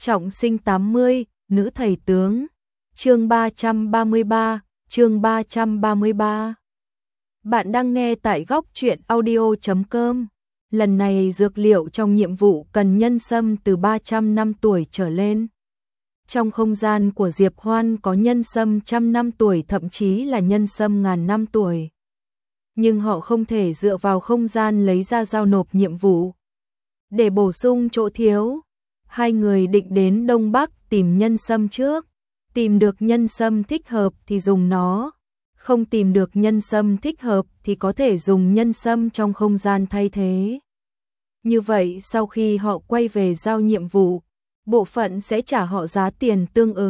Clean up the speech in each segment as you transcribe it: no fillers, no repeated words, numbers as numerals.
Trọng sinh 80, nữ thầy tướng. Chương 333, chương 333. Bạn đang nghe tại góc truyện audio.com. Lần này dược liệu trong nhiệm vụ cần nhân sâm từ 300 năm tuổi trở lên. Trong không gian của Diệp Hoan có nhân sâm trăm năm tuổi, thậm chí là nhân sâm ngàn năm tuổi. Nhưng họ không thể dựa vào không gian lấy ra giao nộp nhiệm vụ. Để bổ sung chỗ thiếu, hai người định đến Đông Bắc tìm nhân sâm trước. Tìm được nhân sâm thích hợp thì dùng nó. Không tìm được nhân sâm thích hợp thì có thể dùng nhân sâm trong không gian thay thế. Như vậy sau khi họ quay về giao nhiệm vụ, bộ phận sẽ trả họ giá tiền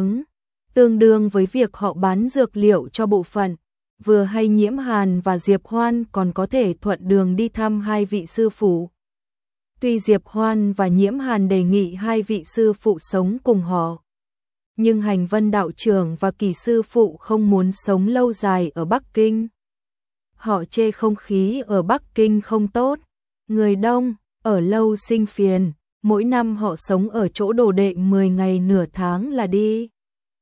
tương đương với việc họ bán dược liệu cho bộ phận. Vừa hay Nhiễm Hàn và Diệp Hoan còn có thể thuận đường đi thăm hai vị sư phụ. Tuy Diệp Hoan và Nhiễm Hàn đề nghị hai vị sư phụ sống cùng họ, nhưng Hành Vân đạo trưởng và Kỳ sư phụ không muốn sống lâu dài ở Bắc Kinh. Họ chê không khí ở Bắc Kinh không tốt, người đông, ở lâu sinh phiền, mỗi năm họ sống ở chỗ đồ đệ 10 ngày nửa tháng là đi.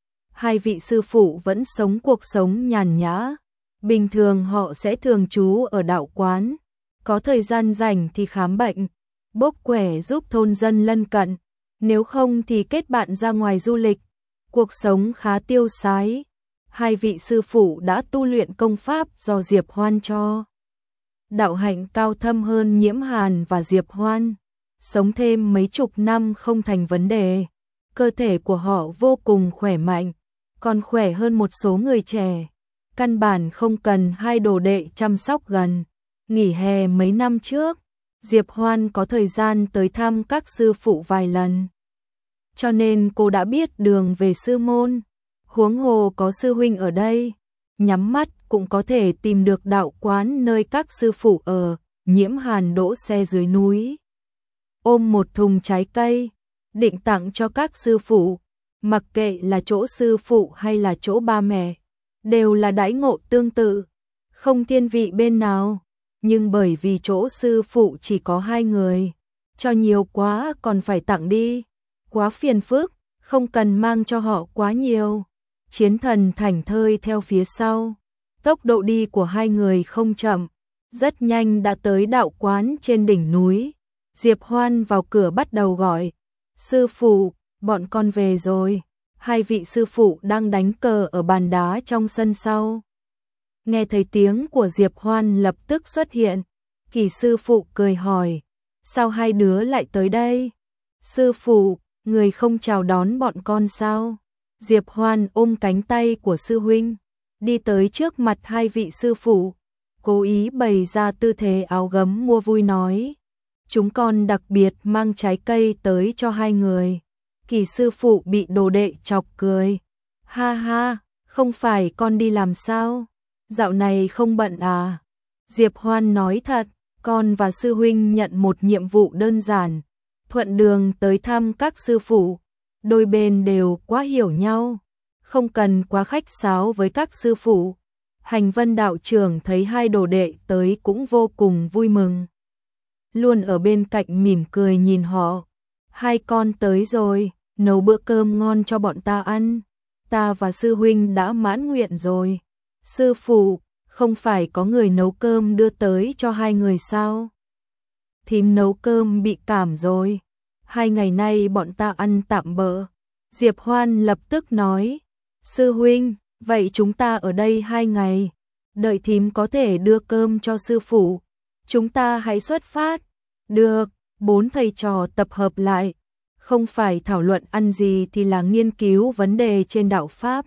Hai vị sư phụ vẫn sống cuộc sống nhàn nhã, bình thường họ sẽ thường trú ở đạo quán, có thời gian rảnh thì khám bệnh, bốc quẻ giúp thôn dân lân cận, nếu không thì kết bạn ra ngoài du lịch. Cuộc sống khá tiêu sái. Hai vị sư phụ đã tu luyện công pháp do Diệp Hoan cho. Đạo hạnh cao thâm hơn Nhiễm Hàn và Diệp Hoan. Sống thêm mấy chục năm không thành vấn đề. Cơ thể của họ vô cùng khỏe mạnh, còn khỏe hơn một số người trẻ. Căn bản không cần hai đồ đệ chăm sóc gần. Nghỉ hè mấy năm trước, Diệp Hoan có thời gian tới thăm các sư phụ vài lần. Cho nên cô đã biết đường về sư môn, huống hồ có sư huynh ở đây, nhắm mắt cũng có thể tìm được đạo quán nơi các sư phụ ở. Nhiễm Hàn đỗ xe dưới núi, ôm một thùng trái cây, định tặng cho các sư phụ, mặc kệ là chỗ sư phụ hay là chỗ ba mẹ, đều là đãi ngộ tương tự, không thiên vị bên nào, nhưng bởi vì chỗ sư phụ chỉ có hai người, cho nhiều quá còn phải tặng đi. Quá phiền phức, không cần mang cho họ quá nhiều. Chiến Thần thảnh thơi theo phía sau. Tốc độ đi của hai người không chậm, rất nhanh đã tới đạo quán trên đỉnh núi. Diệp Hoan vào cửa bắt đầu gọi, sư phụ, bọn con về rồi. Hai vị sư phụ đang đánh cờ ở bàn đá trong sân sau. Nghe thấy tiếng của Diệp Hoan lập tức xuất hiện. Kỳ sư phụ cười hỏi, sao hai đứa lại tới đây? Sư phụ, người không chào đón bọn con sao? Diệp Hoan ôm cánh tay của sư huynh, đi tới trước mặt hai vị sư phụ, cố ý bày ra tư thế áo gấm mua vui nói, chúng con đặc biệt mang trái cây tới cho hai người. Kỳ sư phụ bị đồ đệ chọc cười, ha ha, không phải con đi làm sao? Dạo này không bận à? Diệp Hoan nói thật, con và sư huynh nhận một nhiệm vụ đơn giản, thuận đường tới thăm các sư phụ, đôi bên đều quá hiểu nhau, không cần quá khách sáo với các sư phụ. Hành Vân đạo trưởng thấy hai đồ đệ tới cũng vô cùng vui mừng, luôn ở bên cạnh mỉm cười nhìn họ. Hai con tới rồi, nấu bữa cơm ngon cho bọn ta ăn, ta và sư huynh đã mãn nguyện rồi. Sư phụ, không phải có người nấu cơm đưa tới cho hai người sao? Thím nấu cơm bị cảm rồi, 2 ngày nay bọn ta ăn tạm bợ. Diệp Hoan lập tức nói, sư huynh, vậy chúng ta ở đây 2 ngày, đợi thím có thể đưa cơm cho sư phụ, chúng ta hãy xuất phát. Được, 4 thầy trò tập hợp lại, không phải thảo luận ăn gì thì là nghiên cứu vấn đề trên đạo Pháp.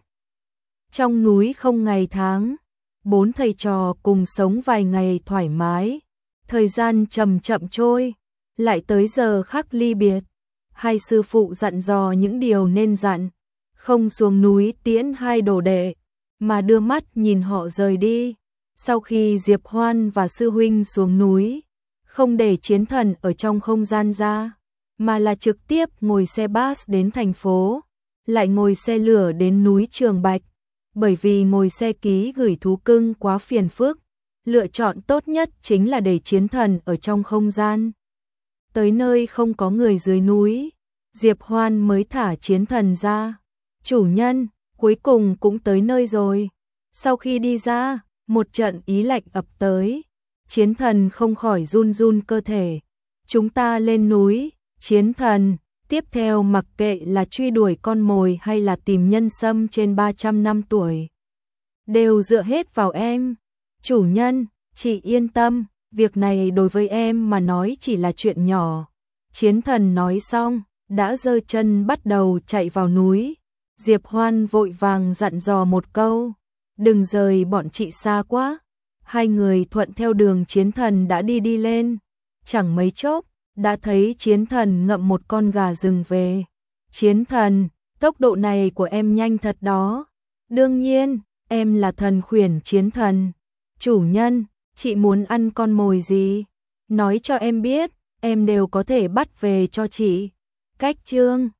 Trong núi không ngày tháng, 4 thầy trò cùng sống vài ngày thoải mái, thời gian chậm chậm trôi, lại tới giờ khắc ly biệt. Hai sư phụ dặn dò những điều nên dặn, không xuống núi tiễn hai đồ đệ, mà đưa mắt nhìn họ rời đi. Sau khi Diệp Hoan và sư huynh xuống núi, không để Chiến Thần ở trong không gian ra, mà là trực tiếp ngồi xe bus đến thành phố, lại ngồi xe lửa đến núi Trường Bạch, bởi vì ngồi xe ký gửi thú cưng quá phiền phức, lựa chọn tốt nhất chính là để Chiến Thần ở trong không gian. Tới nơi không có người dưới núi, Diệp Hoan mới thả chiến thần ra. Chủ nhân, cuối cùng cũng tới nơi rồi. Sau khi đi ra, một trận ý lạnh ập tới. Chiến thần không khỏi run run cơ thể. Chúng ta lên núi, chiến thần. Tiếp theo mặc kệ là truy đuổi con mồi hay là tìm nhân sâm trên 300 năm tuổi. Đều dựa hết vào em. Chủ nhân, chị yên tâm, việc này đối với em mà nói chỉ là chuyện nhỏ. Chiến thần nói xong, đã giơ chân bắt đầu chạy vào núi. Diệp Hoan vội vàng dặn dò một câu, đừng rời bọn chị xa quá. Hai người thuận theo đường chiến thần đã đi lên. Chẳng mấy chốc, đã thấy chiến thần ngậm một con gà rừng về. Chiến thần, tốc độ này của em nhanh thật đó. Đương nhiên, em là thần khuyển chiến thần. Chủ nhân, chị muốn ăn con mồi gì? Nói cho em biết, em đều có thể bắt về cho chị. Cách chương